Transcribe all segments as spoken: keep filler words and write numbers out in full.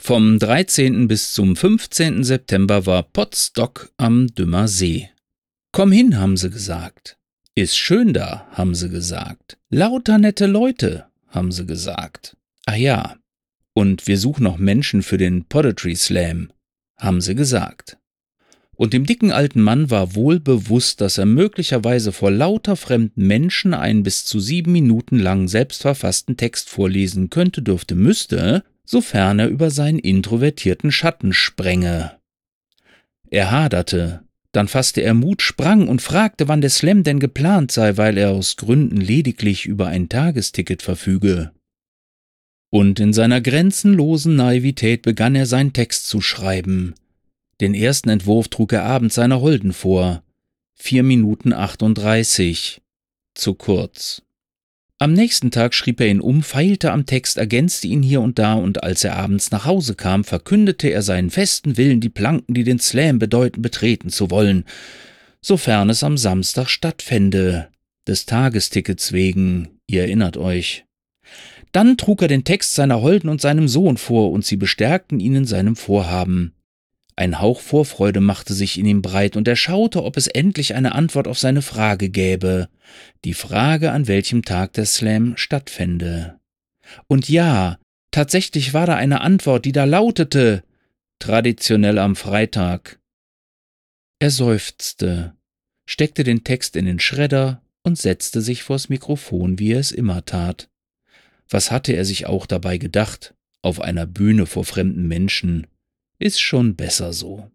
Vom dreizehnten bis zum fünfzehnten September war Potsdok am Dümmer See. »Komm hin«, haben sie gesagt. »Ist schön da«, haben sie gesagt. »Lauter nette Leute«, haben sie gesagt. »Ach ja, und wir suchen noch Menschen für den Poetry Slam«, haben sie gesagt. Und dem dicken alten Mann war wohl bewusst, dass er möglicherweise vor lauter fremden Menschen einen bis zu sieben Minuten langen selbstverfassten Text vorlesen könnte, dürfte, müsste, sofern er über seinen introvertierten Schatten sprenge. Er haderte, dann fasste er Mut, sprang und fragte, wann der Slam denn geplant sei, weil er aus Gründen lediglich über ein Tagesticket verfüge. Und in seiner grenzenlosen Naivität begann er seinen Text zu schreiben. Den ersten Entwurf trug er abends seiner Holden vor. Vier Minuten achtunddreißig. Zu kurz. Am nächsten Tag schrieb er ihn um, feilte am Text, ergänzte ihn hier und da, und als er abends nach Hause kam, verkündete er seinen festen Willen, die Planken, die den Slam bedeuten, betreten zu wollen, sofern es am Samstag stattfände, des Tagestickets wegen, ihr erinnert euch. Dann trug er den Text seiner Holden und seinem Sohn vor, und sie bestärkten ihn in seinem Vorhaben. Ein Hauch Vorfreude machte sich in ihm breit, und er schaute, ob es endlich eine Antwort auf seine Frage gäbe, die Frage, an welchem Tag der Slam stattfände. Und ja, tatsächlich war da eine Antwort, die da lautete, traditionell am Freitag. Er seufzte, steckte den Text in den Schredder und setzte sich vors Mikrofon, wie er es immer tat. Was hatte er sich auch dabei gedacht, auf einer Bühne vor fremden Menschen? Ist schon besser so.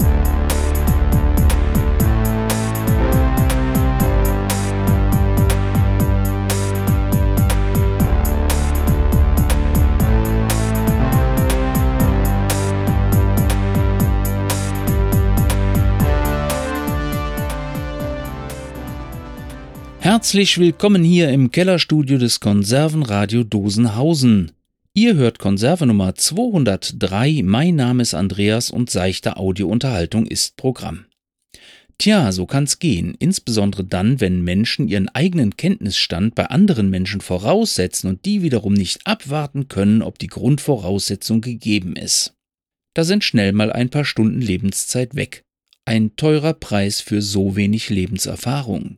Herzlich willkommen hier im Kellerstudio des Konservenradio Dosenhausen. Ihr hört Konserve Nummer zweihundertdrei, mein Name ist Andreas und seichte Audiounterhaltung ist Programm. Tja, so kann's gehen, insbesondere dann, wenn Menschen ihren eigenen Kenntnisstand bei anderen Menschen voraussetzen und die wiederum nicht abwarten können, ob die Grundvoraussetzung gegeben ist. Da sind schnell mal ein paar Stunden Lebenszeit weg. Ein teurer Preis für so wenig Lebenserfahrung.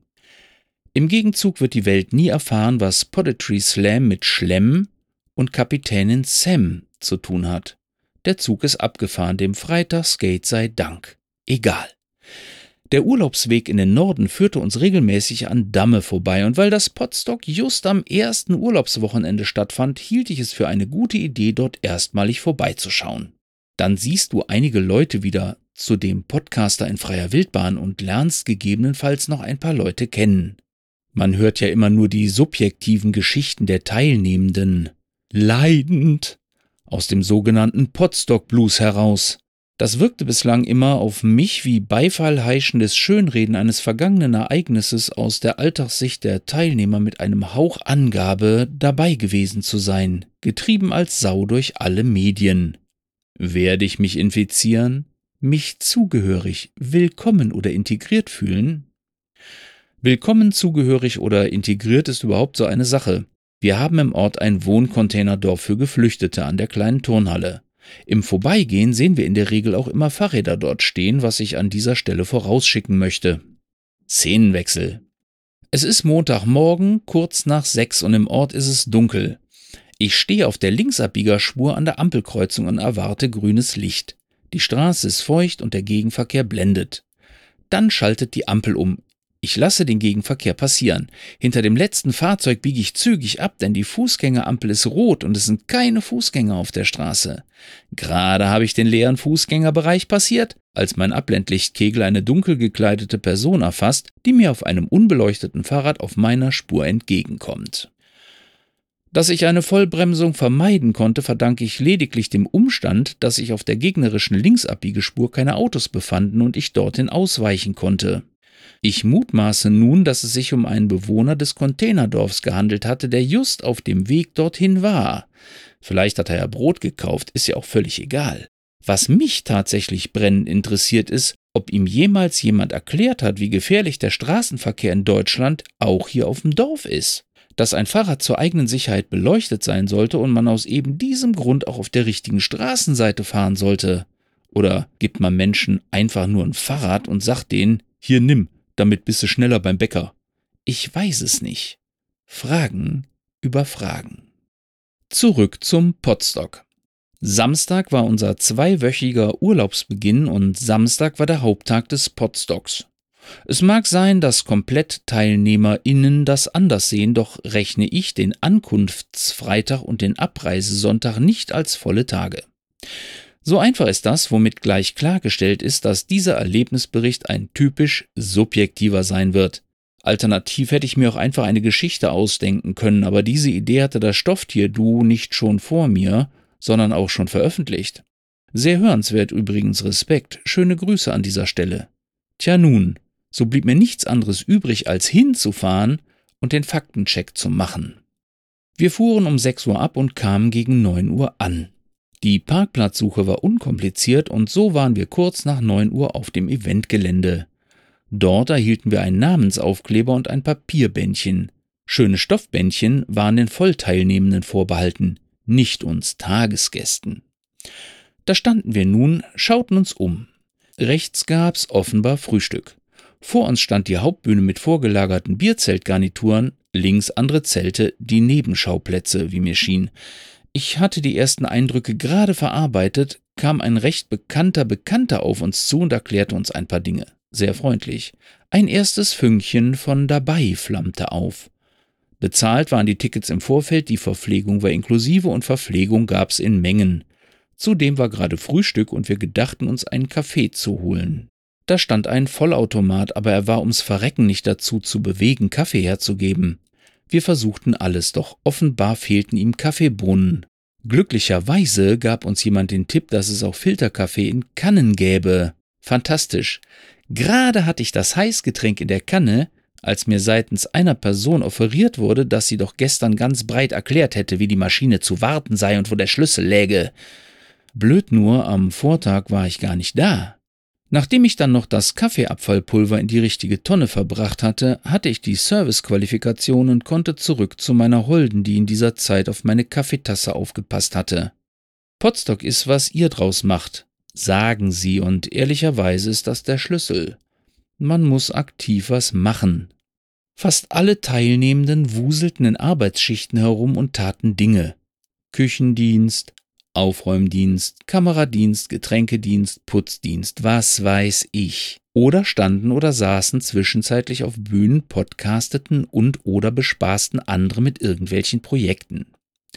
Im Gegenzug wird die Welt nie erfahren, was Poetry Slam mit Schlemm und Kapitänin Sam zu tun hat. Der Zug ist abgefahren, dem Freitagsskate sei Dank. Egal. Der Urlaubsweg in den Norden führte uns regelmäßig an Damme vorbei, und weil das Potsdok just am ersten Urlaubswochenende stattfand, hielt ich es für eine gute Idee, dort erstmalig vorbeizuschauen. Dann siehst du einige Leute wieder, zudem Podcaster in freier Wildbahn, und lernst gegebenenfalls noch ein paar Leute kennen. Man hört ja immer nur die subjektiven Geschichten der Teilnehmenden. Leidend aus dem sogenannten Potsdok Blues heraus. Das wirkte bislang immer auf mich wie beifallheischendes Schönreden eines vergangenen Ereignisses aus der Alltagssicht der Teilnehmer mit einem Hauch Angabe dabei gewesen zu sein, getrieben als Sau durch alle Medien. Werde ich mich infizieren? Mich zugehörig, willkommen oder integriert fühlen? Willkommen, zugehörig oder integriert ist überhaupt so eine Sache. Wir haben im Ort ein Wohncontainerdorf für Geflüchtete an der kleinen Turnhalle. Im Vorbeigehen sehen wir in der Regel auch immer Fahrräder dort stehen, was ich an dieser Stelle vorausschicken möchte. Szenenwechsel. Es ist Montagmorgen, kurz nach sechs, und im Ort ist es dunkel. Ich stehe auf der Linksabbiegerspur an der Ampelkreuzung und erwarte grünes Licht. Die Straße ist feucht und der Gegenverkehr blendet. Dann schaltet die Ampel um. Ich lasse den Gegenverkehr passieren. Hinter dem letzten Fahrzeug biege ich zügig ab, denn die Fußgängerampel ist rot und es sind keine Fußgänger auf der Straße. Gerade habe ich den leeren Fußgängerbereich passiert, als mein Abblendlichtkegel eine dunkel gekleidete Person erfasst, die mir auf einem unbeleuchteten Fahrrad auf meiner Spur entgegenkommt. Dass ich eine Vollbremsung vermeiden konnte, verdanke ich lediglich dem Umstand, dass sich auf der gegnerischen Linksabbiegerspur keine Autos befanden und ich dorthin ausweichen konnte. Ich mutmaße nun, dass es sich um einen Bewohner des Containerdorfs gehandelt hatte, der just auf dem Weg dorthin war. Vielleicht hat er ja Brot gekauft, ist ja auch völlig egal. Was mich tatsächlich brennend interessiert ist, ob ihm jemals jemand erklärt hat, wie gefährlich der Straßenverkehr in Deutschland auch hier auf dem Dorf ist. dass ein Fahrrad zur eigenen Sicherheit beleuchtet sein sollte und man aus eben diesem Grund auch auf der richtigen Straßenseite fahren sollte. Oder gibt man Menschen einfach nur ein Fahrrad und sagt denen, hier nimm, damit bist du schneller beim Bäcker. Ich weiß es nicht. Fragen über Fragen. Zurück zum Podstock. Samstag war unser zweiwöchiger Urlaubsbeginn und Samstag war der Haupttag des Podstocks. Es mag sein, dass KomplettteilnehmerInnen das anders sehen, doch rechne ich den Ankunftsfreitag und den Abreisesonntag nicht als volle Tage. So einfach ist das, womit gleich klargestellt ist, dass dieser Erlebnisbericht ein typisch subjektiver sein wird. Alternativ hätte ich mir auch einfach eine Geschichte ausdenken können, aber diese Idee hatte das Stofftier-Duo nicht schon vor mir, sondern auch schon veröffentlicht. Sehr hörenswert übrigens, Respekt, schöne Grüße an dieser Stelle. Tja nun, so blieb mir nichts anderes übrig, als hinzufahren und den Faktencheck zu machen. Wir fuhren um sechs Uhr ab und kamen gegen neun Uhr an. Die Parkplatzsuche war unkompliziert und so waren wir kurz nach neun Uhr auf dem Eventgelände. Dort erhielten wir einen Namensaufkleber und ein Papierbändchen. Schöne Stoffbändchen waren den Vollteilnehmenden vorbehalten, nicht uns Tagesgästen. Da standen wir nun, schauten uns um. Rechts gab's offenbar Frühstück. Vor uns stand die Hauptbühne mit vorgelagerten Bierzeltgarnituren, links andere Zelte, die Nebenschauplätze, wie mir schien. Ich hatte die ersten Eindrücke gerade verarbeitet, kam ein recht bekannter Bekannter auf uns zu und erklärte uns ein paar Dinge. Sehr freundlich. Ein erstes Fünkchen von dabei flammte auf. Bezahlt waren die Tickets im Vorfeld, die Verpflegung war inklusive und Verpflegung gab's in Mengen. Zudem war gerade Frühstück und wir gedachten uns einen Kaffee zu holen. Da stand ein Vollautomat, aber er war ums Verrecken nicht dazu zu bewegen, Kaffee herzugeben. Wir versuchten alles, doch offenbar fehlten ihm Kaffeebohnen. Glücklicherweise gab uns jemand den Tipp, dass es auch Filterkaffee in Kannen gäbe. Fantastisch. Gerade hatte ich das Heißgetränk in der Kanne, als mir seitens einer Person offeriert wurde, dass sie doch gestern ganz breit erklärt hätte, wie die Maschine zu warten sei und wo der Schlüssel läge. Blöd nur, am Vortag war ich gar nicht da. Nachdem ich dann noch das Kaffeeabfallpulver in die richtige Tonne verbracht hatte, hatte ich die Servicequalifikation und konnte zurück zu meiner Holden, die in dieser Zeit auf meine Kaffeetasse aufgepasst hatte. Podstock ist, was ihr draus macht, sagen sie, und ehrlicherweise ist das der Schlüssel. Man muss aktiv was machen. Fast alle Teilnehmenden wuselten in Arbeitsschichten herum und taten Dinge. Küchendienst, Aufräumdienst, Kameradienst, Getränkedienst, Putzdienst, was weiß ich. Oder standen oder saßen zwischenzeitlich auf Bühnen, podcasteten und oder bespaßten andere mit irgendwelchen Projekten.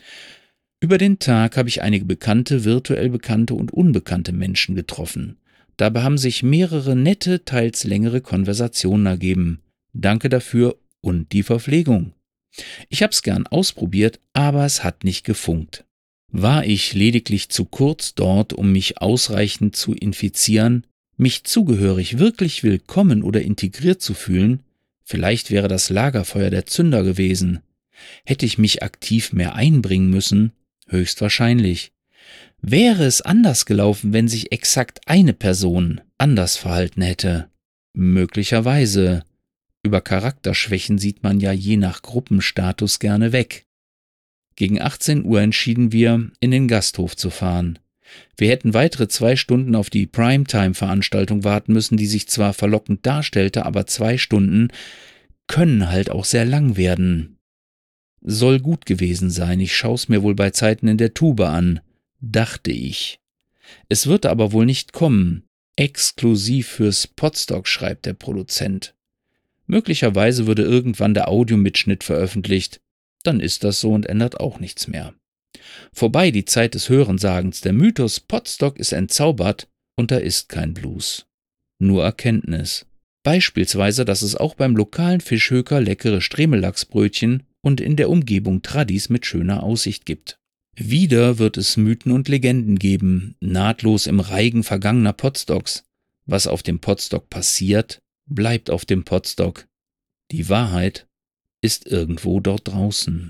Über den Tag habe ich einige bekannte, virtuell bekannte und unbekannte Menschen getroffen. Dabei haben sich mehrere nette, teils längere Konversationen ergeben. Danke dafür und die Verpflegung. Ich hab's gern ausprobiert, aber es hat nicht gefunkt. War ich lediglich zu kurz dort, um mich ausreichend zu infizieren, mich zugehörig, wirklich willkommen oder integriert zu fühlen? Vielleicht wäre das Lagerfeuer der Zünder gewesen. Hätte ich mich aktiv mehr einbringen müssen? Höchstwahrscheinlich. Wäre es anders gelaufen, wenn sich exakt eine Person anders verhalten hätte? Möglicherweise. Über Charakterschwächen sieht man ja je nach Gruppenstatus gerne weg. Gegen achtzehn Uhr entschieden wir, in den Gasthof zu fahren. Wir hätten weitere zwei Stunden auf die Primetime-Veranstaltung warten müssen, die sich zwar verlockend darstellte, aber zwei Stunden können halt auch sehr lang werden. Soll gut gewesen sein, ich schau's mir wohl bei Zeiten in der Tube an, dachte ich. Es wird aber wohl nicht kommen. Exklusiv fürs Podstock, schreibt der Produzent. Möglicherweise würde irgendwann der Audiomitschnitt veröffentlicht. Dann ist das so und ändert auch nichts mehr. Vorbei die Zeit des Hörensagens, der Mythos Podstock ist entzaubert und da ist kein Blues. Nur Erkenntnis. Beispielsweise, dass es auch beim lokalen Fischhöker leckere Stremellachsbrötchen und in der Umgebung Tradis mit schöner Aussicht gibt. Wieder wird es Mythen und Legenden geben, nahtlos im Reigen vergangener Podstocks. Was auf dem Podstock passiert, bleibt auf dem Podstock. Die Wahrheit ist irgendwo dort draußen.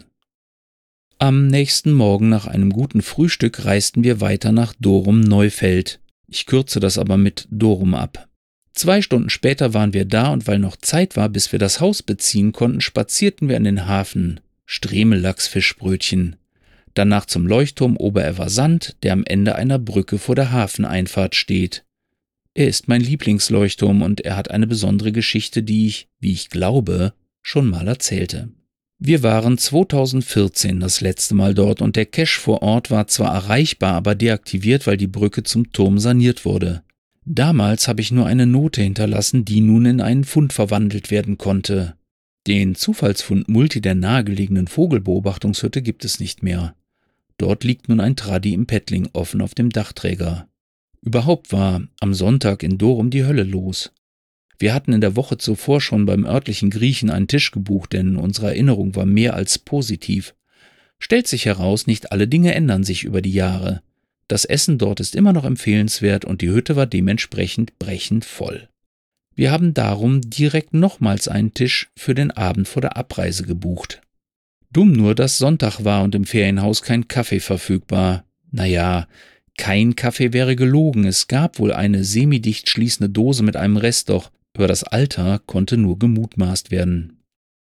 Am nächsten Morgen nach einem guten Frühstück reisten wir weiter nach Dorum-Neufeld. Ich kürze das aber mit Dorum ab. Zwei Stunden später waren wir da und weil noch Zeit war, bis wir das Haus beziehen konnten, spazierten wir an den Hafen. Stremel-Lachsfischbrötchen. Danach zum Leuchtturm Oberever Sand, der am Ende einer Brücke vor der Hafeneinfahrt steht. Er ist mein Lieblingsleuchtturm und er hat eine besondere Geschichte, die ich, wie ich glaube, schon mal erzählte. Wir waren zweitausendvierzehn das letzte Mal dort und der Cache vor Ort war zwar erreichbar, aber deaktiviert, weil die Brücke zum Turm saniert wurde. Damals habe ich nur eine Note hinterlassen, die nun in einen Fund verwandelt werden konnte. Den Zufallsfund Multi der nahegelegenen Vogelbeobachtungshütte gibt es nicht mehr. Dort liegt nun ein Traddy im Paddling offen auf dem Dachträger. Überhaupt war am Sonntag in Dorum die Hölle los. Wir hatten in der Woche zuvor schon beim örtlichen Griechen einen Tisch gebucht, denn unsere Erinnerung war mehr als positiv. Stellt sich heraus, nicht alle Dinge ändern sich über die Jahre. Das Essen dort ist immer noch empfehlenswert und die Hütte war dementsprechend brechend voll. Wir haben darum direkt nochmals einen Tisch für den Abend vor der Abreise gebucht. Dumm nur, dass Sonntag war und im Ferienhaus kein Kaffee verfügbar. Naja, kein Kaffee wäre gelogen, es gab wohl eine semidicht schließende Dose mit einem Rest, doch über das Alter konnte nur gemutmaßt werden.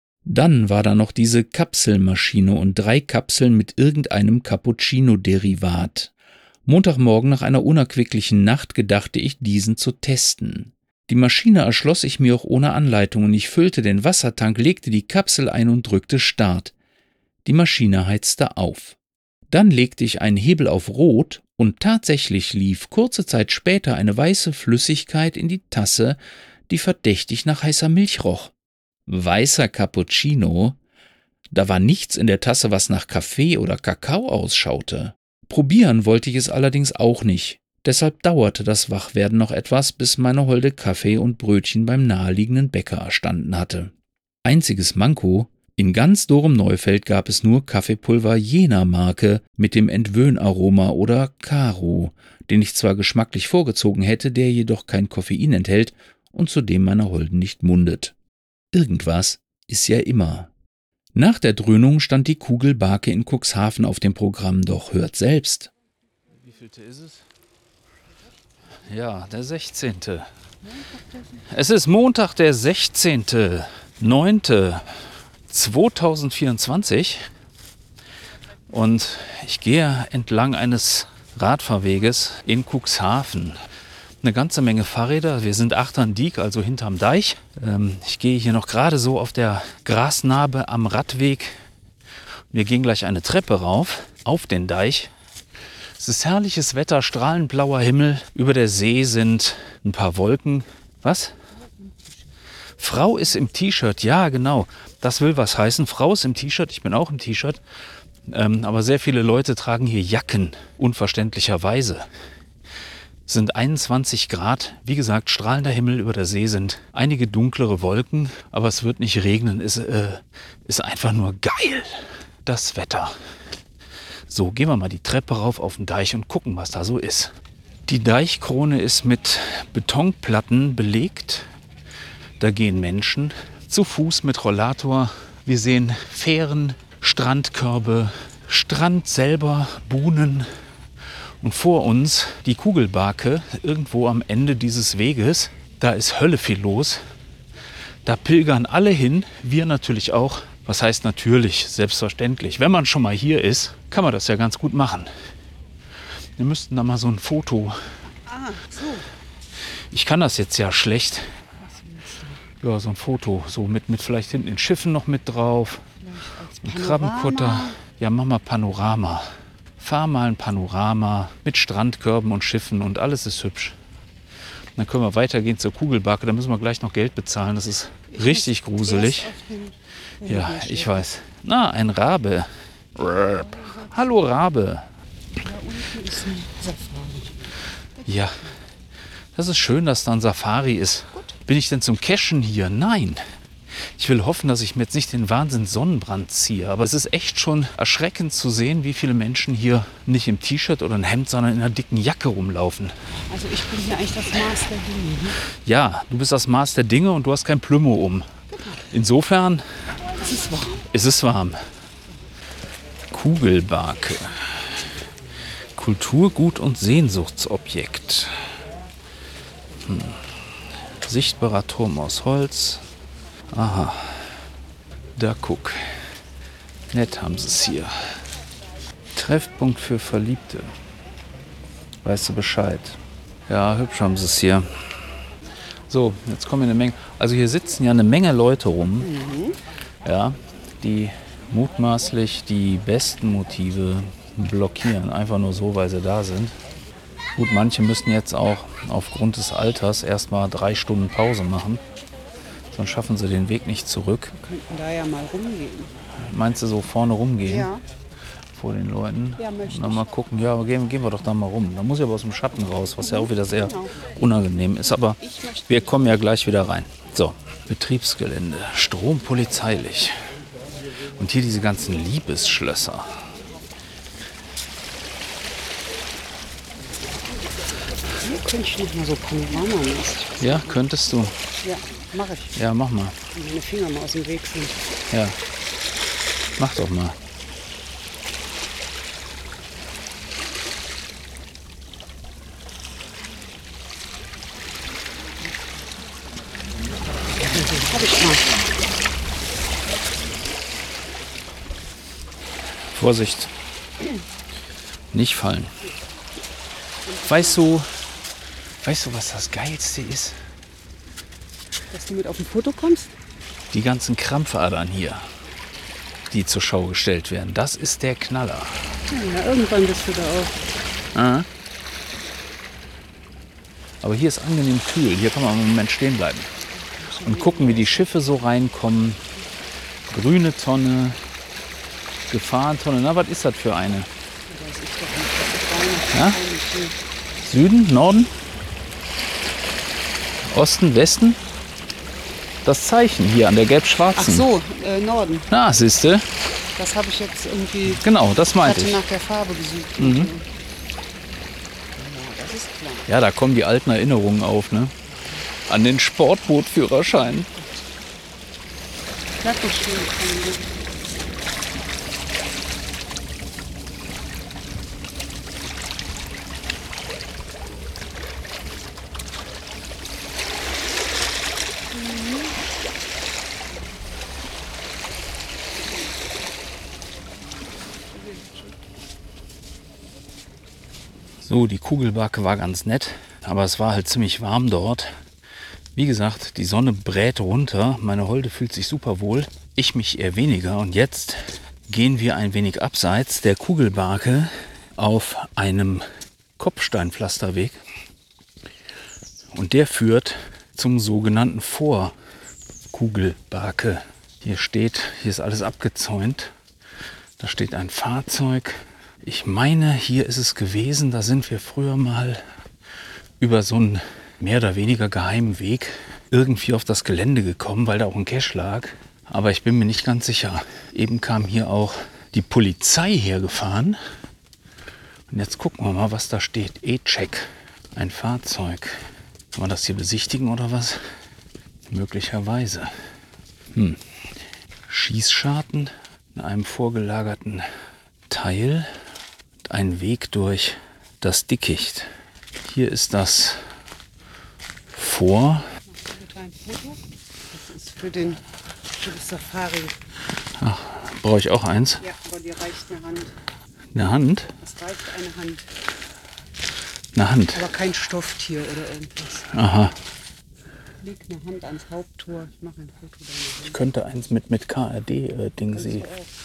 Dann war da noch diese Kapselmaschine und drei Kapseln mit irgendeinem Cappuccino-Derivat. Montagmorgen nach einer unerquicklichen Nacht gedachte ich, diesen zu testen. Die Maschine erschloss ich mir auch ohne Anleitung und ich füllte den Wassertank, legte die Kapsel ein und drückte Start. Die Maschine heizte auf. Dann legte ich einen Hebel auf Rot und tatsächlich lief kurze Zeit später eine weiße Flüssigkeit in die Tasse, die verdächtig nach heißer Milch roch. Weißer Cappuccino? Da war nichts in der Tasse, was nach Kaffee oder Kakao ausschaute. Probieren wollte ich es allerdings auch nicht. Deshalb dauerte das Wachwerden noch etwas, bis meine Holde Kaffee und Brötchen beim naheliegenden Bäcker erstanden hatte. Einziges Manko: in ganz Dorum-Neufeld gab es nur Kaffeepulver jener Marke mit dem Entwöhnaroma oder Caro, den ich zwar geschmacklich vorgezogen hätte, der jedoch kein Koffein enthält und zudem meiner Holden nicht mundet. Irgendwas ist ja immer. Nach der Dröhnung stand die Kugelbarke in Cuxhaven auf dem Programm, doch hört selbst. Wie vielte ist es? Ja, der sechzehnte. Es ist Montag, der sechzehnte neunte zweitausendvierundzwanzig und ich gehe entlang eines Radfahrweges in Cuxhaven. Eine ganze Menge Fahrräder, wir sind Achtern Diek, also hinterm Deich. Ähm, ich gehe hier noch gerade so auf der Grasnarbe am Radweg. Wir gehen gleich eine Treppe rauf, auf den Deich. Es ist herrliches Wetter, strahlend blauer Himmel. Über der See sind ein paar Wolken. Was? Frau ist im T-Shirt, ja genau. Das will was heißen. Frau ist im T-Shirt, ich bin auch im T-Shirt. Ähm, aber sehr viele Leute tragen hier Jacken, unverständlicherweise. Es sind einundzwanzig Grad. Wie gesagt, strahlender Himmel, über der See sind einige dunklere Wolken. Aber es wird nicht regnen. Es äh, ist einfach nur geil, das Wetter. So, gehen wir mal die Treppe rauf auf den Deich und gucken, was da so ist. Die Deichkrone ist mit Betonplatten belegt. Da gehen Menschen zu Fuß mit Rollator. Wir sehen Fähren, Strandkörbe, Strand selber, Buhnen. Und vor uns die Kugelbarke, irgendwo am Ende dieses Weges. Da ist Hölle viel los. Da pilgern alle hin, wir natürlich auch. Was heißt natürlich? Selbstverständlich. Wenn man schon mal hier ist, kann man das ja ganz gut machen. Wir müssten da mal so ein Foto. Ah, so. Ich kann das jetzt ja schlecht. Ja, so ein Foto. So mit, mit vielleicht hinten den Schiffen noch mit drauf. Ein Krabbenkutter. Ja, mach mal Panorama. Fahr mal ein Panorama mit Strandkörben und Schiffen und alles ist hübsch. Dann können wir weitergehen zur Kugelbarke. Da müssen wir gleich noch Geld bezahlen. Das ist richtig gruselig. Ja, ich weiß. Na, ein Rabe. Hallo Rabe. Da unten ist ein Safari. Ja, das ist schön, dass da ein Safari ist. Bin ich denn zum Cashen hier? Nein. Ich will hoffen, dass ich mir jetzt nicht den Wahnsinn Sonnenbrand ziehe. Aber es ist echt schon erschreckend zu sehen, wie viele Menschen hier nicht im T-Shirt oder ein Hemd, sondern in einer dicken Jacke rumlaufen. Also ich bin hier eigentlich das Maß der Dinge. Ne? Ja, du bist das Maß der Dinge und du hast kein Plümo um. Insofern Es ist warm. ist es warm. Kugelbarke. Kulturgut und Sehnsuchtsobjekt. Hm. Sichtbarer Turm aus Holz. Aha. Da guck. Nett haben sie es hier. Treffpunkt für Verliebte. Weißt du Bescheid? Ja, hübsch haben sie es hier. So, jetzt kommen hier eine Menge. Also hier sitzen ja eine Menge Leute rum, mhm. ja, die mutmaßlich die besten Motive blockieren. Einfach nur so, weil sie da sind. Gut, manche müssen jetzt auch aufgrund des Alters erstmal drei Stunden Pause machen. Sonst schaffen sie den Weg nicht zurück. Wir könnten da ja mal rumgehen. Meinst du so vorne rumgehen? Ja. Vor den Leuten? Ja, möchte Und dann mal gucken, ja, gehen, gehen wir doch da mal rum. Da muss ich aber aus dem Schatten raus, was ja auch wieder sehr genau. unangenehm ist. Aber wir kommen ja gleich wieder rein. So, Betriebsgelände, Strom polizeilich. Und hier diese ganzen Liebesschlösser. Hier könnte ich noch mal so Panoramamäßig. Ja, könntest du. Ja, mache ich. Ja, mach mal. Wenn meine Finger mal aus dem Weg sind. Ja, mach doch mal. Hab ich mal. Vorsicht. Nicht fallen. Weißt du, weißt du, was das Geilste ist? Dass du mit auf ein Foto kommst? Die ganzen Krampfadern hier, die zur Schau gestellt werden. Das ist der Knaller. Ja, irgendwann bist du da auch. Ah. Aber hier ist angenehm kühl. Hier kann man einen Moment stehen bleiben. Und gucken, wie die Schiffe so reinkommen. Grüne Tonne, Gefahrentonne. Na, was ist das für eine? Ja? Süden, Norden, Osten, Westen? Das Zeichen hier an der Ach gelb-schwarzen. so, äh, Norden. Na, siehste? Das habe ich jetzt irgendwie. Genau, das Ich meinte hatte ich. nach der Farbe gesucht. Mhm. Ja, das ist klar. Ja, da kommen die alten Erinnerungen auf, ne? An den Sportbootführerschein. Bleib doch stehen. So, die Kugelbake war ganz nett, aber es war halt ziemlich warm dort. Wie gesagt, die Sonne brät runter, meine Holde fühlt sich super wohl, ich mich eher weniger. Und jetzt gehen wir ein wenig abseits der Kugelbake auf einem Kopfsteinpflasterweg. Und der führt zum sogenannten Vorkugelbake. Hier steht, hier ist alles abgezäunt. Da steht ein Fahrzeug. Ich meine, hier ist es gewesen, da sind wir früher mal über so einen mehr oder weniger geheimen Weg irgendwie auf das Gelände gekommen, weil da auch ein Cache lag. Aber ich bin mir nicht ganz sicher. Eben kam hier auch die Polizei hergefahren. Und jetzt gucken wir mal, was da steht. E-Check, ein Fahrzeug. Kann man das hier besichtigen oder was? Möglicherweise. Hm. Schießscharten in einem vorgelagerten Teil. Ein Weg durch das Dickicht. Hier ist das Vor. Ein Foto. Das ist für, den, für das Safari. Ach, brauche ich auch eins? Ja, aber dir reicht eine Hand. Eine Hand? Es reicht eine Hand. Eine Hand. Aber kein Stofftier oder irgendwas. Aha. Leg eine Hand ans Haupttor. Ich mache ein Foto deiner Hand. Ich könnte eins mit, mit K R D-Ding sehen.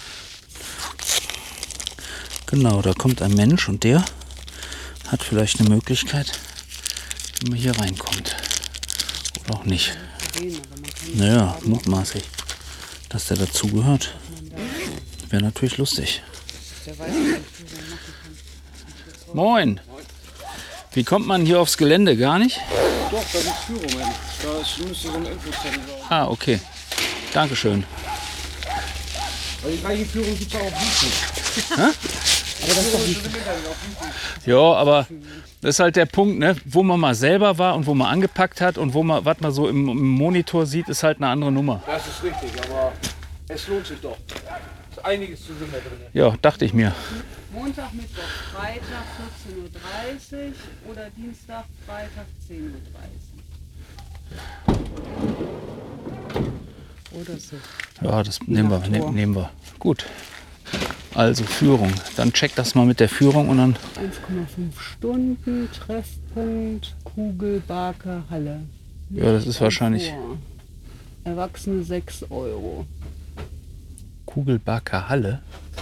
Genau, da kommt ein Mensch und der hat vielleicht eine Möglichkeit, wie man hier reinkommt. Oder auch nicht. Naja, mutmaßlich, dass der dazugehört. Wäre natürlich lustig. Moin! Wie kommt man hier aufs Gelände? Gar nicht? Doch, da gibt es Führungen. Da ist, müsste so ein Infozettel sein. Ah, okay. Dankeschön. Aber die gleiche Führung gibt es auch auf YouTube. Hä? Aber das ist doch nicht. Ja, aber das ist halt der Punkt, ne? Wo man mal selber war und wo man angepackt hat und wo man, was man so im, im Monitor sieht, ist halt eine andere Nummer. Das ist richtig, aber es lohnt sich doch. Es ist einiges zu sehen da drin. Ja, dachte ich mir. Montag, Mittwoch, Freitag vierzehn Uhr dreißig oder Dienstag, Freitag zehn Uhr dreißig. Oder so. Ja, das nehmen wir, Nachttor. ne, nehmen wir. Gut. Also Führung. Dann check das mal mit der Führung und dann. eins Komma fünf Stunden, Treffpunkt, Kugel, Barke, Halle. Ja, das ist wahrscheinlich Vor. Erwachsene sechs Euro. Kugelbacker Halle.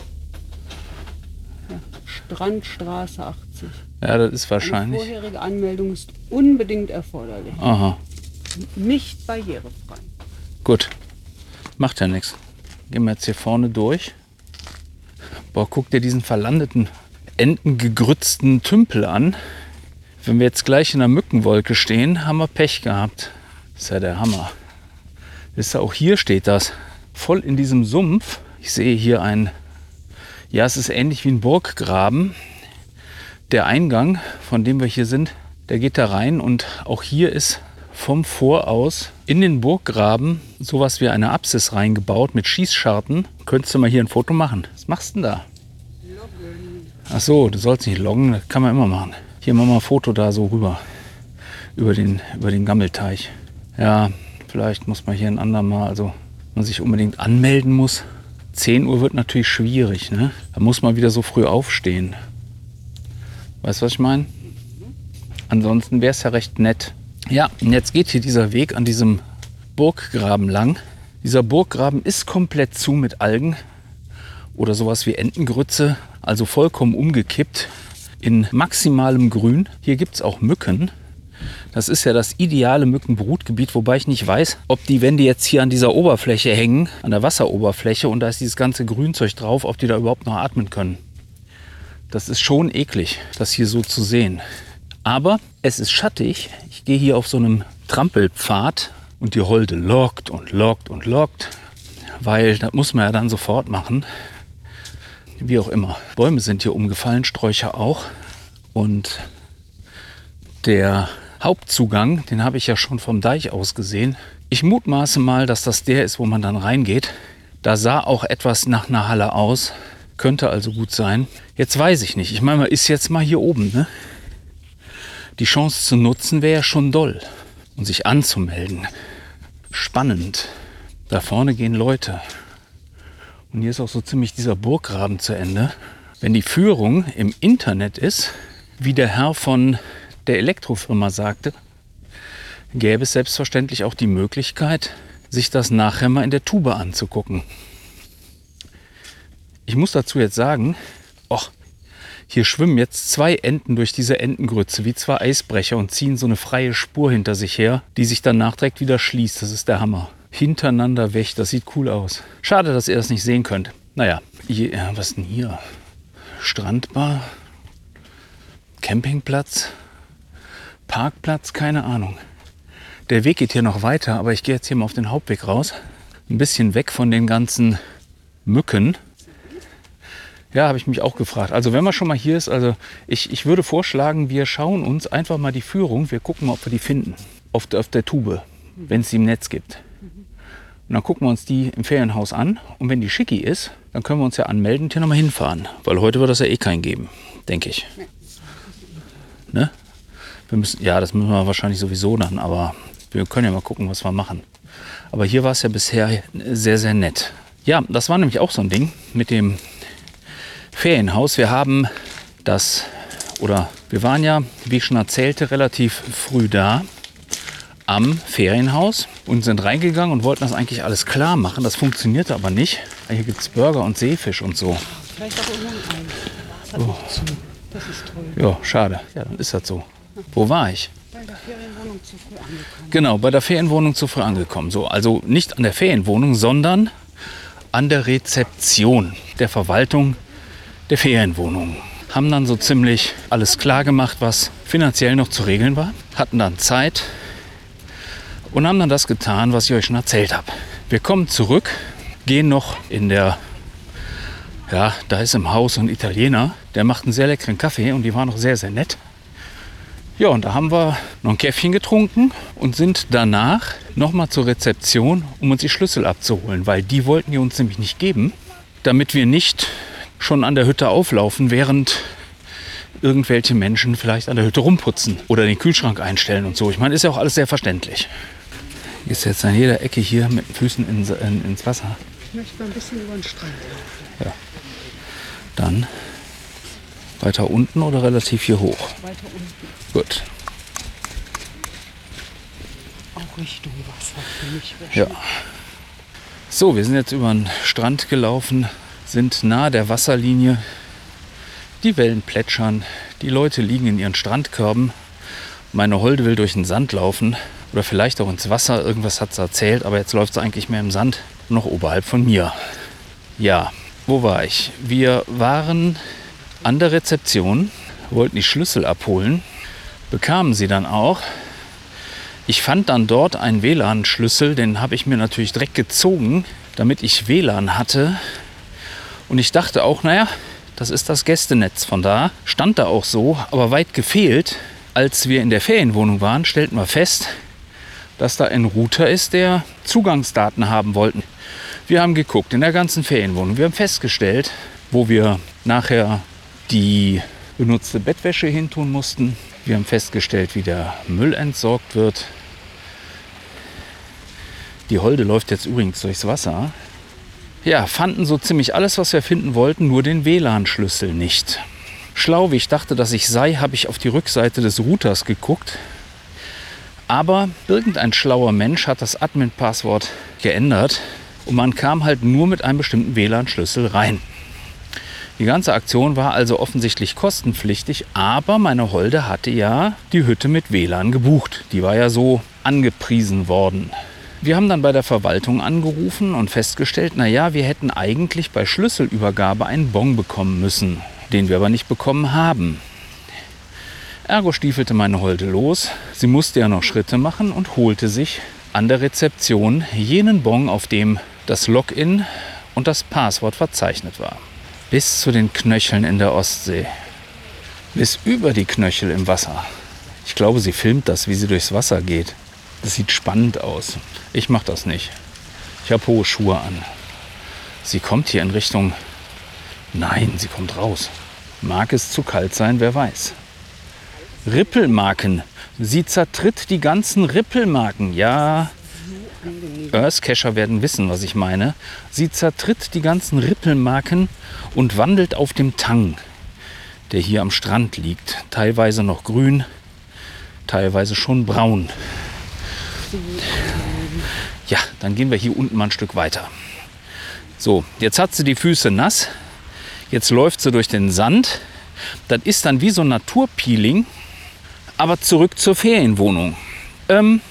Ja. Strandstraße achtzig. Ja, das ist Eine wahrscheinlich. vorherige Anmeldung ist unbedingt erforderlich. Aha. Nicht barrierefrei. Gut. Macht ja nichts. Gehen wir jetzt hier vorne durch. Boah, guck dir diesen verlandeten, entengegrützten Tümpel an. Wenn wir jetzt gleich in der Mückenwolke stehen, haben wir Pech gehabt. Das ist ja der Hammer. Wisst ihr, auch hier steht das. Voll in diesem Sumpf. Ich sehe hier ein, ja, es ist ähnlich wie ein Burggraben. Der Eingang, von dem wir hier sind, der geht da rein und auch hier ist vom Vor aus in den Burggraben sowas wie eine Apsis reingebaut mit Schießscharten. Könntest du mal hier ein Foto machen? Was machst du denn da? Ach so, du sollst nicht loggen, das kann man immer machen. Hier machen wir mal ein Foto da so rüber, über den, über den Gammelteich. Ja, vielleicht muss man hier ein andermal, also man sich unbedingt anmelden muss. zehn Uhr wird natürlich schwierig, ne? Da muss man wieder so früh aufstehen. Weißt du, was ich meine? Ansonsten wäre es ja recht nett. Ja, und jetzt geht hier dieser Weg an diesem Burggraben lang. Dieser Burggraben ist komplett zu mit Algen oder sowas wie Entengrütze, also vollkommen umgekippt in maximalem Grün. Hier gibt es auch Mücken. Das ist ja das ideale Mückenbrutgebiet, wobei ich nicht weiß, ob die, wenn die jetzt hier an dieser Oberfläche hängen, an der Wasseroberfläche und da ist dieses ganze Grünzeug drauf, ob die da überhaupt noch atmen können. Das ist schon eklig, das hier so zu sehen. Aber es ist schattig. Ich gehe hier auf so einem Trampelpfad und die Holde lockt und lockt und lockt, weil das muss man ja dann sofort machen. Wie auch immer. Bäume sind hier umgefallen, Sträucher auch. Und der Hauptzugang, den habe ich ja schon vom Deich aus gesehen. Ich mutmaße mal, dass das der ist, wo man dann reingeht. Da sah auch etwas nach einer Halle aus. Könnte also gut sein. Jetzt weiß ich nicht. Ich meine, man ist jetzt mal hier oben, ne? Die Chance zu nutzen wäre ja schon doll. Und sich anzumelden. Spannend. Da vorne gehen Leute. Und hier ist auch so ziemlich dieser Burggraben zu Ende. Wenn die Führung im Internet ist, wie der Herr von der Elektrofirma sagte, gäbe es selbstverständlich auch die Möglichkeit, sich das nachher mal in der Tube anzugucken. Ich muss dazu jetzt sagen, och, hier schwimmen jetzt zwei Enten durch diese Entengrütze, wie zwei Eisbrecher und ziehen so eine freie Spur hinter sich her, die sich danach direkt wieder schließt. Das ist der Hammer. Hintereinander weg, das sieht cool aus. Schade, dass ihr das nicht sehen könnt. Naja, hier, was ist denn hier? Strandbar, Campingplatz, Parkplatz, keine Ahnung. Der Weg geht hier noch weiter, aber ich gehe jetzt hier mal auf den Hauptweg raus. Ein bisschen weg von den ganzen Mücken. Ja, habe ich mich auch gefragt. Also wenn man schon mal hier ist, also ich, ich würde vorschlagen, wir schauen uns einfach mal die Führung, wir gucken mal, ob wir die finden. Auf der, auf der Tube, wenn es die im Netz gibt. Und dann gucken wir uns die im Ferienhaus an. Und wenn die schicki ist, dann können wir uns ja anmelden und hier nochmal hinfahren. Weil heute wird das ja eh keinen geben, denke ich. Ne? Wir müssen, ja, das müssen wir wahrscheinlich sowieso dann, aber wir können ja mal gucken, was wir machen. Aber hier war es ja bisher sehr, sehr nett. Ja, das war nämlich auch so ein Ding mit dem Ferienhaus. Wir haben das, oder wir waren ja, wie ich schon erzählte, relativ früh da am Ferienhaus und sind reingegangen und wollten das eigentlich alles klar machen. Das funktionierte aber nicht. Hier gibt es Burger und Seefisch und so. Vielleicht auch irgendwann ein. Das hat Oh. noch zu. Das ist toll. Ja, schade. Ja, dann ist das so. Wo war ich? Bei der Ferienwohnung zu früh angekommen. Genau, bei der Ferienwohnung zu früh angekommen. So, also nicht an der Ferienwohnung, sondern an der Rezeption der Verwaltung der Ferienwohnung. Haben dann so ziemlich alles klar gemacht, was finanziell noch zu regeln war. Hatten dann Zeit und haben dann das getan, was ich euch schon erzählt habe. Wir kommen zurück, gehen noch in der, ja, da ist im Haus ein Italiener, der macht einen sehr leckeren Kaffee und die war noch sehr, sehr nett. Ja, und da haben wir noch ein Käffchen getrunken und sind danach nochmal zur Rezeption, um uns die Schlüssel abzuholen, weil die wollten die uns nämlich nicht geben, damit wir nicht schon an der Hütte auflaufen, während irgendwelche Menschen vielleicht an der Hütte rumputzen oder den Kühlschrank einstellen und so. Ich meine, ist ja auch alles sehr verständlich. Gehst jetzt an jeder Ecke hier mit den Füßen ins, in, ins Wasser? Ich möchte mal ein bisschen über den Strand laufen. Ja. Dann weiter unten oder relativ hier hoch? Weiter unten. Gut. Auch Richtung Wasser für mich. Ja. So, wir sind jetzt über den Strand gelaufen, sind nahe der Wasserlinie. Die Wellen plätschern, die Leute liegen in ihren Strandkörben. Meine Holde will durch den Sand laufen oder vielleicht auch ins Wasser. Irgendwas hat sie erzählt, aber jetzt läuft sie eigentlich mehr im Sand, noch oberhalb von mir. Ja, wo war ich? Wir waren an der Rezeption, wollten die Schlüssel abholen, bekamen sie dann auch. Ich fand dann dort einen W L A N-Schlüssel, den habe ich mir natürlich direkt gezogen, damit ich W L A N hatte. Und ich dachte auch, naja, das ist das Gästenetz. Von da stand da auch so, aber weit gefehlt. Als wir in der Ferienwohnung waren, stellten wir fest, dass da ein Router ist, der Zugangsdaten haben wollten. Wir haben geguckt in der ganzen Ferienwohnung. Wir haben festgestellt, wo wir nachher die benutzte Bettwäsche hintun mussten. Wir haben festgestellt, wie der Müll entsorgt wird. Die Holde läuft jetzt übrigens durchs Wasser. Ja, fanden so ziemlich alles, was wir finden wollten, nur den W L A N-Schlüssel nicht. Schlau, wie ich dachte, dass ich sei, habe ich auf die Rückseite des Routers geguckt. Aber irgendein schlauer Mensch hat das Admin-Passwort geändert und man kam halt nur mit einem bestimmten W L A N-Schlüssel rein. Die ganze Aktion war also offensichtlich kostenpflichtig, aber meine Holde hatte ja die Hütte mit W L A N gebucht. Die war ja so angepriesen worden. Wir haben dann bei der Verwaltung angerufen und festgestellt, naja, wir hätten eigentlich bei Schlüsselübergabe einen Bon bekommen müssen, den wir aber nicht bekommen haben. Ergo stiefelte meine Holde los. Sie musste ja noch Schritte machen und holte sich an der Rezeption jenen Bon, auf dem das Login und das Passwort verzeichnet war. Bis zu den Knöcheln in der Ostsee. Bis über die Knöchel im Wasser. Ich glaube, sie filmt das, wie sie durchs Wasser geht. Das sieht spannend aus. Ich mache das nicht. Ich habe hohe Schuhe an. Sie kommt hier in Richtung... Nein, sie kommt raus. Mag es zu kalt sein, wer weiß. Rippelmarken. Sie zertritt die ganzen Rippelmarken. Ja, Earthcacher werden wissen, was ich meine. Sie zertritt die ganzen Rippelmarken und wandelt auf dem Tang, der hier am Strand liegt. Teilweise noch grün, teilweise schon braun. Ja, dann gehen wir hier unten mal ein Stück weiter. So, jetzt hat sie die Füße nass. Jetzt läuft sie durch den Sand. Das ist dann wie so ein Naturpeeling. Aber zurück zur Ferienwohnung. Ähm,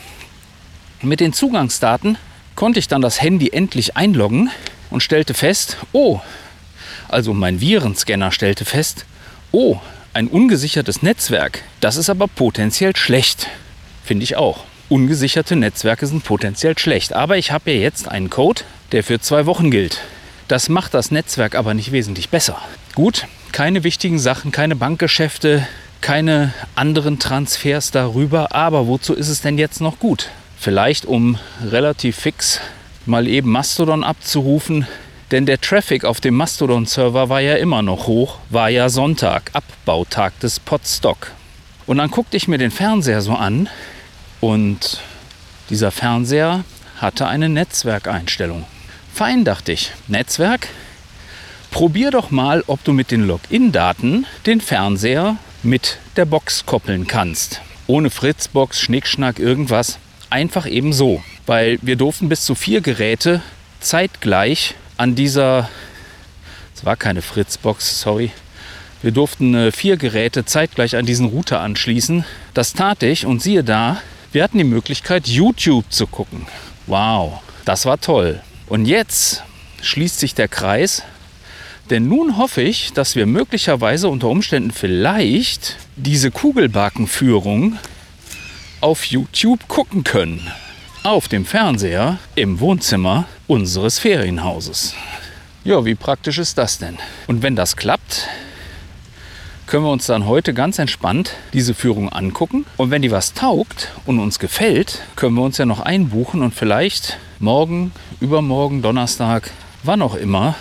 mit den Zugangsdaten konnte ich dann das Handy endlich einloggen und stellte fest, oh, also mein Virenscanner stellte fest, oh, ein ungesichertes Netzwerk. Das ist aber potenziell schlecht. Finde ich auch. Ungesicherte Netzwerke sind potenziell schlecht. Aber ich habe ja jetzt einen Code, der für zwei Wochen gilt. Das macht das Netzwerk aber nicht wesentlich besser. Gut, keine wichtigen Sachen, keine Bankgeschäfte, keine anderen Transfers darüber. Aber wozu ist es denn jetzt noch gut? Vielleicht um relativ fix mal eben Mastodon abzurufen. Denn der Traffic auf dem Mastodon-Server war ja immer noch hoch. War ja Sonntag, Abbautag des Podstock. Und dann guckte ich mir den Fernseher so an. Und dieser Fernseher hatte eine Netzwerkeinstellung. Fein, dachte ich. Netzwerk? Probier doch mal, ob du mit den Login-Daten den Fernseher mit der Box koppeln kannst. Ohne Fritzbox, Schnickschnack, irgendwas. Einfach eben so. Weil wir durften bis zu vier Geräte zeitgleich an dieser... Es war keine Fritzbox, sorry. Wir durften äh, vier Geräte zeitgleich an diesen Router anschließen. Das tat ich und siehe da, wir hatten die Möglichkeit, YouTube zu gucken. Wow, das war toll. Und jetzt schließt sich der Kreis, denn nun hoffe ich, dass wir möglicherweise unter Umständen vielleicht diese Kugelbakenführung auf YouTube gucken können. Auf dem Fernseher im Wohnzimmer unseres Ferienhauses. Ja, wie praktisch ist das denn? Und wenn das klappt, können wir uns dann heute ganz entspannt diese Führung angucken. Und wenn die was taugt und uns gefällt, können wir uns ja noch einbuchen und vielleicht morgen, übermorgen, Donnerstag, wann auch immer,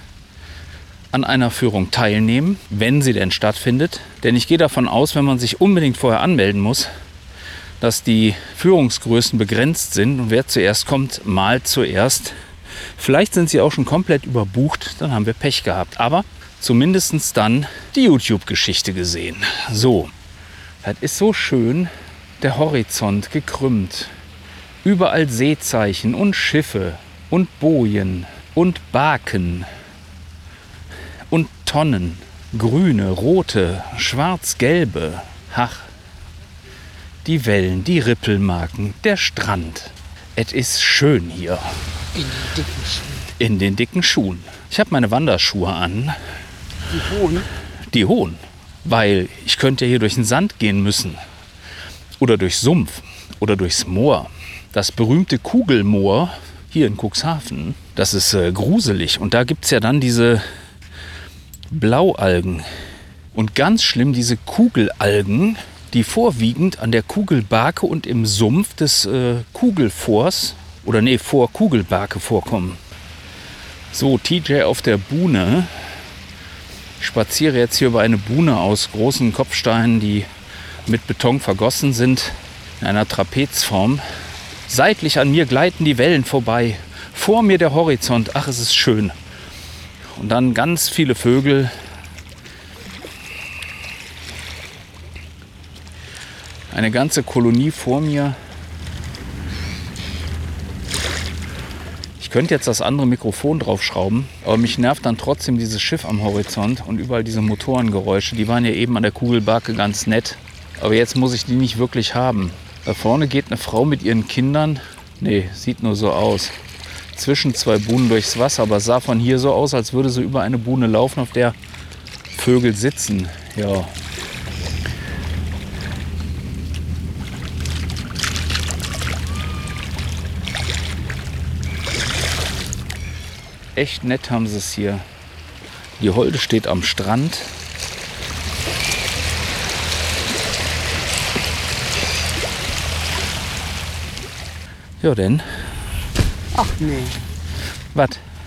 an einer Führung teilnehmen, wenn sie denn stattfindet. Denn ich gehe davon aus, wenn man sich unbedingt vorher anmelden muss, dass die Führungsgrößen begrenzt sind und wer zuerst kommt, malt zuerst. Vielleicht sind sie auch schon komplett überbucht, dann haben wir Pech gehabt. Aber zumindest dann die YouTube-Geschichte gesehen. So, das ist so schön, der Horizont gekrümmt. Überall Seezeichen und Schiffe und Bojen und Baken und Tonnen. Grüne, rote, schwarz-gelbe. Ach, die Wellen, die Rippelmarken, der Strand. Es ist schön hier. In den dicken Schuhen. In den dicken Schuhen. Ich habe meine Wanderschuhe an. Die hohen. Die hohen. Weil ich könnte ja hier durch den Sand gehen müssen. Oder durchs Sumpf. Oder durchs Moor. Das berühmte Kugelmoor hier in Cuxhaven. Das ist äh, gruselig. Und da gibt es ja dann diese Blaualgen. Und ganz schlimm diese Kugelalgen, die vorwiegend an der Kugelbarke und im Sumpf des äh, Kugelfors oder nee, vor Kugelbarke vorkommen. So, T J auf der Buhne. Ich spaziere jetzt hier über eine Buhne aus großen Kopfsteinen, die mit Beton vergossen sind, in einer Trapezform. Seitlich an mir gleiten die Wellen vorbei. Vor mir der Horizont. Ach, es ist schön. Und dann ganz viele Vögel. Eine ganze Kolonie vor mir. Ich könnte jetzt das andere Mikrofon draufschrauben, aber mich nervt dann trotzdem dieses Schiff am Horizont und überall diese Motorengeräusche. Die waren ja eben an der Kugelbarke ganz nett, aber jetzt muss ich die nicht wirklich haben. Da vorne geht eine Frau mit ihren Kindern. Nee, sieht nur so aus. Zwischen zwei Buhnen durchs Wasser, aber es sah von hier so aus, als würde sie über eine Buhne laufen, auf der Vögel sitzen. Ja. Echt nett haben sie es hier. Die Holde steht am Strand. Ja denn? Ach nee. Was?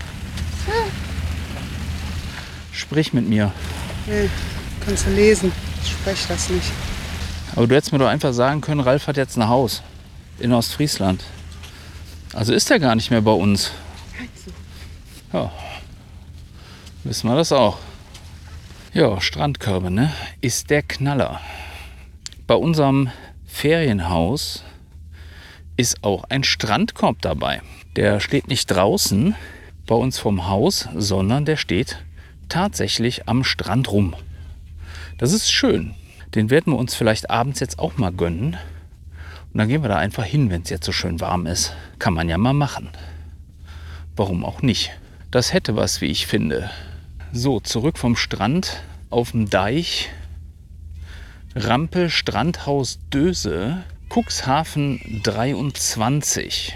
Sprich mit mir. Nee, kannst du lesen. Ich spreche das nicht. Aber du hättest mir doch einfach sagen können, Ralf hat jetzt ein Haus in Ostfriesland. Also ist er gar nicht mehr bei uns. Ja, wissen wir das auch. Ja, Strandkörbe, ne? Ist der Knaller. Bei unserem Ferienhaus ist auch ein Strandkorb dabei. Der steht nicht draußen bei uns vom Haus, sondern der steht tatsächlich am Strand rum. Das ist schön. Den werden wir uns vielleicht abends jetzt auch mal gönnen. Und dann gehen wir da einfach hin, wenn es jetzt so schön warm ist. Kann man ja mal machen. Warum auch nicht? Das hätte was, wie ich finde. So, zurück vom Strand auf dem Deich. Rampe Strandhaus Döse, Cuxhaven dreiundzwanzig.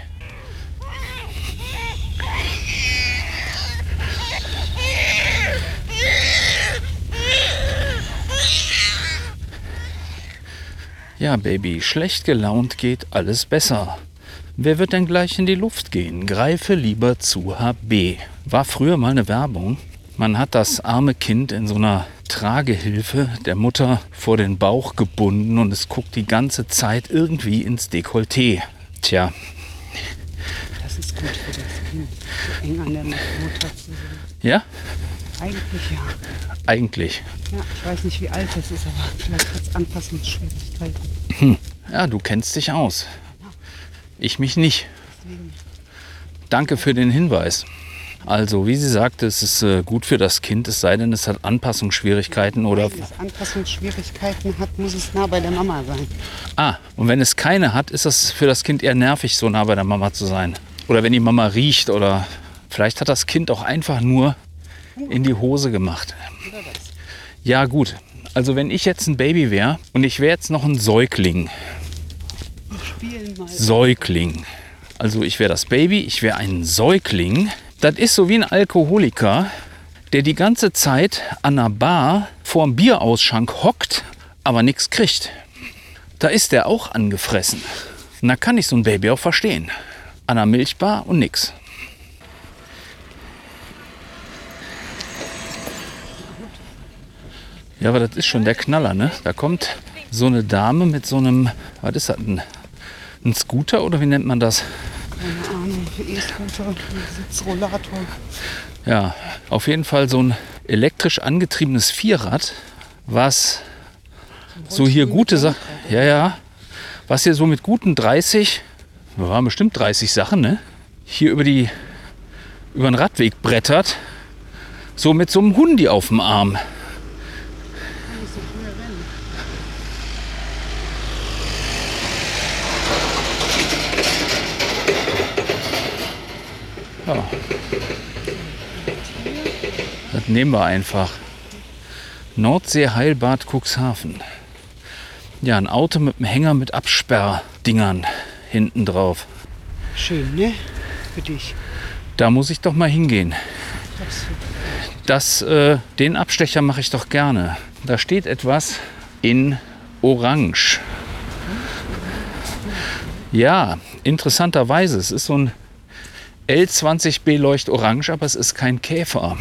Ja, Baby, schlecht gelaunt geht alles besser. Wer wird denn gleich in die Luft gehen? Greife lieber zu H B. War früher mal eine Werbung. Man hat das arme Kind in so einer Tragehilfe der Mutter vor den Bauch gebunden und es guckt die ganze Zeit irgendwie ins Dekolleté. Tja. Das ist gut für das Kind, so eng an der Mutter zu sein. Ja? Eigentlich ja. Eigentlich. Ja, ich weiß nicht, wie alt es ist, aber vielleicht hat es Anpassungsschwierigkeiten. Hm. Ja, du kennst dich aus. Ich mich nicht. Danke für den Hinweis. Also, wie sie sagte, es ist äh, gut für das Kind, es sei denn, es hat Anpassungsschwierigkeiten oder... Wenn es Anpassungsschwierigkeiten hat, muss es nah bei der Mama sein. Ah, und wenn es keine hat, ist es für das Kind eher nervig, so nah bei der Mama zu sein. Oder wenn die Mama riecht oder vielleicht hat das Kind auch einfach nur in die Hose gemacht. Ja, gut. Also, wenn ich jetzt ein Baby wäre und ich wäre jetzt noch ein Säugling. Spielen mal. Säugling. Also, ich wäre das Baby, ich wäre ein Säugling. Das ist so wie ein Alkoholiker, der die ganze Zeit an einer Bar vorm Bierausschank hockt, aber nichts kriegt. Da ist der auch angefressen. Und da kann ich so ein Baby auch verstehen. An einer Milchbar und nix. Ja, aber das ist schon der Knaller, ne? Da kommt so eine Dame mit so einem, was ist das denn? Ein Scooter oder wie nennt man das? Keine Ahnung, E-Scooter, Sitzrollator. Ja, auf jeden Fall so ein elektrisch angetriebenes Vierrad, was so hier gute Sachen, ja, ja, was hier so mit guten dreißig, wir waren bestimmt dreißig Sachen, ne? Hier über die, über den Radweg brettert, so mit so einem Hundi auf dem Arm. Ja. Das nehmen wir einfach. Nordsee-Heilbad Cuxhaven. Ja, ein Auto mit einem Hänger mit Absperrdingern hinten drauf. Schön, ne? Für dich. Da muss ich doch mal hingehen. Das, äh, den Abstecher mache ich doch gerne. Da steht etwas in Orange. Ja, interessanterweise. Es ist so ein L zwanzig B Leucht-Orange, aber es ist kein Käfer.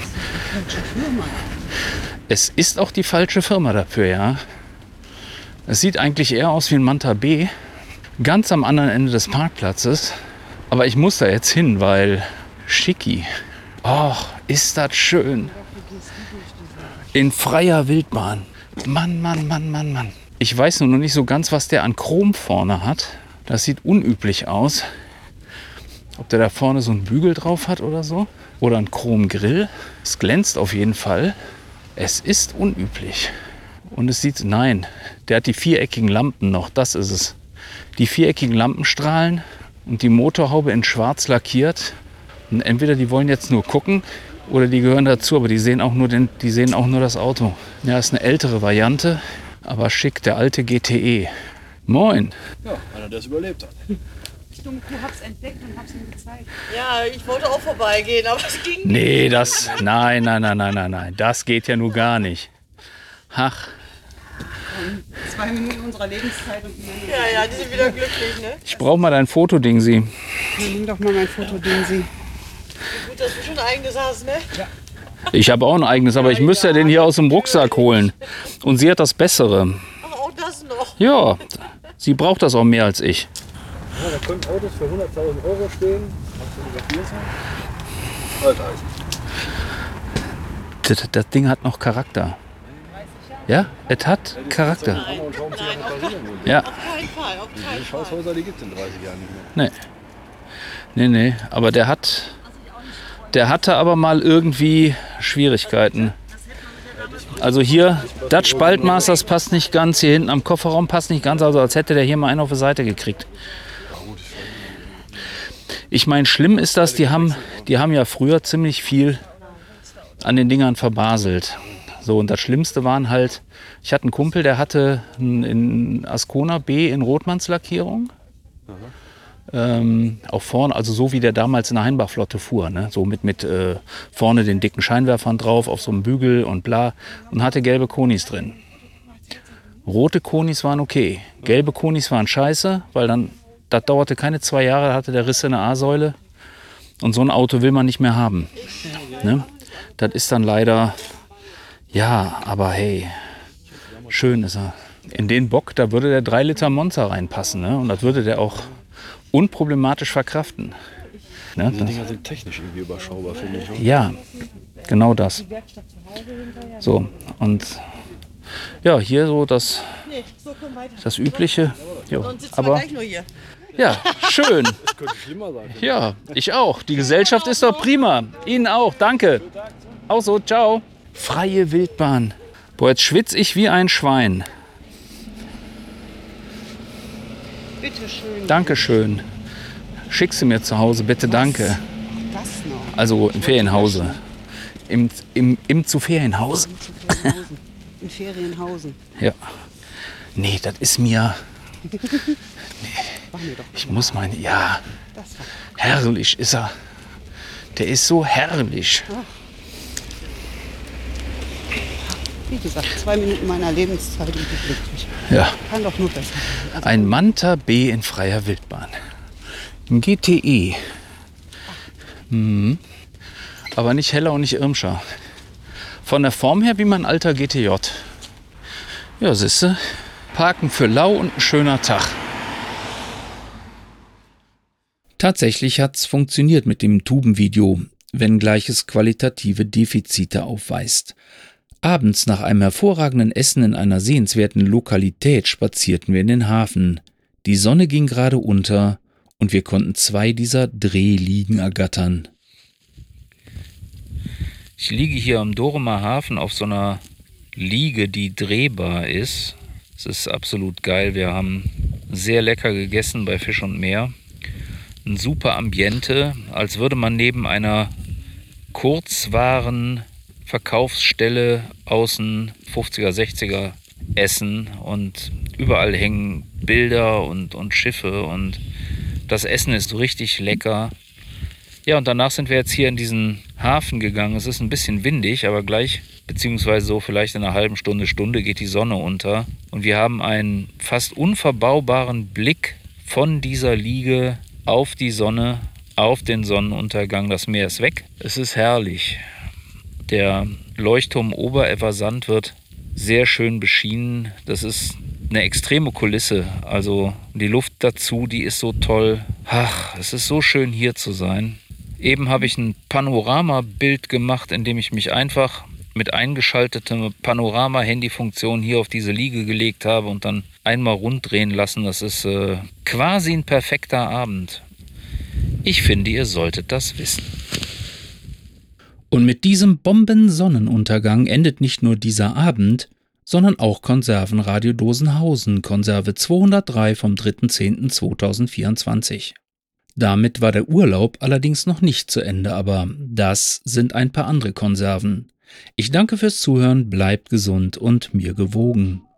Es ist auch die falsche Firma dafür, ja. Es sieht eigentlich eher aus wie ein Manta B, ganz am anderen Ende des Parkplatzes. Aber ich muss da jetzt hin, weil schicki. Och, ist das schön. In freier Wildbahn. Mann, Mann, Mann, Mann, Mann. Ich weiß nur noch nicht so ganz, was der an Chrom vorne hat. Das sieht unüblich aus. Ob der da vorne so einen Bügel drauf hat oder so. Oder ein Chromgrill. Es glänzt auf jeden Fall. Es ist unüblich. Und es sieht, nein, der hat die viereckigen Lampen noch. Das ist es. Die viereckigen Lampenstrahlen und die Motorhaube in schwarz lackiert. Und entweder die wollen jetzt nur gucken oder die gehören dazu, aber die sehen auch nur, den, die sehen auch nur das Auto. Ja, ist eine ältere Variante, aber schick, der alte G T E. Moin. Ja, einer, der es überlebt hat. Du hab's entdeckt und hab's ihm gezeigt. Ja, ich wollte auch vorbeigehen, aber es ging nicht. Nee, das, nein, nein, nein, nein, nein, nein, das geht ja nur gar nicht. Ach. Zwei Minuten unserer Lebenszeit und die Ja, ja, die sind wieder glücklich, ne? Ich brauche mal dein Fotoding, Sie. Dann nimm doch mal mein Foto, den Sie. Gut, dass du schon ein eigenes hast, ne? Ja. Ich habe auch ein eigenes, aber ich müsste ja den hier aus dem Rucksack holen. Und sie hat das Bessere. Ach, auch das noch. Ja, sie braucht das auch mehr als ich. Ja, da können Autos für hunderttausend Euro stehen. Kannst du nicht sein? Alteisen. Das, das Ding hat noch Charakter. Ja, es hat Charakter. Nein, nein, auf, Ja. auf keinen Fall, auf keinen Die Fall. Schaushäuser, die gibt es in dreißig Jahren nicht mehr. Nee. Nee, nee, aber der hat, der hatte aber mal irgendwie Schwierigkeiten. Also hier, das Spaltmaß, das passt nicht ganz. Hier hinten am Kofferraum passt nicht ganz. Also als hätte der hier mal einen auf die Seite gekriegt. Ich meine, schlimm ist das, die haben, die haben ja früher ziemlich viel an den Dingern verbaselt. So, und das Schlimmste waren halt, ich hatte einen Kumpel, der hatte in Ascona B in Rothmannslackierung. Ähm, auch vorne, also so wie der damals in der Heinbach-Flotte fuhr, ne? So mit, mit äh, vorne den dicken Scheinwerfern drauf, auf so einem Bügel und bla. Und hatte gelbe Konis drin. Rote Konis waren okay. Gelbe Konis waren scheiße, weil dann, das dauerte keine zwei Jahre, da hatte der Risse in der A-Säule. Und so ein Auto will man nicht mehr haben. Ne? Das ist dann leider, ja, aber hey, schön ist er. In den Bock, da würde der drei Liter Monza reinpassen, ne? Und das würde der auch unproblematisch verkraften. Ne? Die Dinger sind technisch irgendwie überschaubar, finde ich. Oder? Ja, genau das. So, und ja, hier so das, Nee, so komm weiter. das Übliche. Jo, Sonst sitzen wir aber gleich nur hier. ja, schön. Das könnte schlimmer sein. Ja, ich auch. Die Gesellschaft ist doch prima. Ihnen auch, danke. Auch so, ciao. Freie Wildbahn. Boah, jetzt schwitze ich wie ein Schwein. Bitte schön. Dankeschön. Schick sie mir zu Hause, bitte, danke. Das noch. Also im Ferienhause. Im, im, im zu Ferienhaus. In Ferienhausen. Ja. Nee, das ist mir. War mir doch. Ich muss meine. Ja, Das war. herrlich ist er. Der ist so herrlich. Wie gesagt, zwei Minuten meiner Lebenszeit und ich bin glücklich. Ja. Kann doch nur besser werden. Also, Ein Manta B in freier Wildbahn. Ein G T E. Mhm. Aber nicht heller und nicht irmscher. Von der Form her wie mein alter G T J. Ja, siehste. Parken für lau und ein schöner Tag. Tatsächlich hat's funktioniert mit dem Tubenvideo, wenngleich es qualitative Defizite aufweist. Abends nach einem hervorragenden Essen in einer sehenswerten Lokalität spazierten wir in den Hafen. Die Sonne ging gerade unter und wir konnten zwei dieser Drehliegen ergattern. Ich liege hier am Dorumer Hafen auf so einer Liege, die drehbar ist. Es ist absolut geil. Wir haben sehr lecker gegessen bei Fisch und Meer. Ein super Ambiente, als würde man neben einer Kurzwaren-Verkaufsstelle aus den fünfziger, sechziger essen und überall hängen Bilder und, und Schiffe und das Essen ist richtig lecker. Ja, und danach sind wir jetzt hier in diesen Hafen gegangen. Es ist ein bisschen windig, aber gleich, beziehungsweise so vielleicht in einer halben Stunde, Stunde geht die Sonne unter. Und wir haben einen fast unverbaubaren Blick von dieser Liege auf die Sonne, auf den Sonnenuntergang. Das Meer ist weg. Es ist herrlich. Der Leuchtturm Obereversand wird sehr schön beschienen. Das ist eine extreme Kulisse. Also die Luft dazu, die ist so toll. Ach, es ist so schön hier zu sein. Eben habe ich ein Panoramabild gemacht, in dem ich mich einfach mit eingeschalteter Panorama-Handy-Funktion hier auf diese Liege gelegt habe und dann einmal runddrehen lassen. Das ist äh, quasi ein perfekter Abend. Ich finde, ihr solltet das wissen. Und mit diesem Bombensonnenuntergang endet nicht nur dieser Abend, sondern auch Konservenradio Dosenhausen, Konserve zweihundertdrei vom dritter zehnter zweitausendvierundzwanzig. Damit war der Urlaub allerdings noch nicht zu Ende, aber das sind ein paar andere Konserven. Ich danke fürs Zuhören, bleibt gesund und mir gewogen.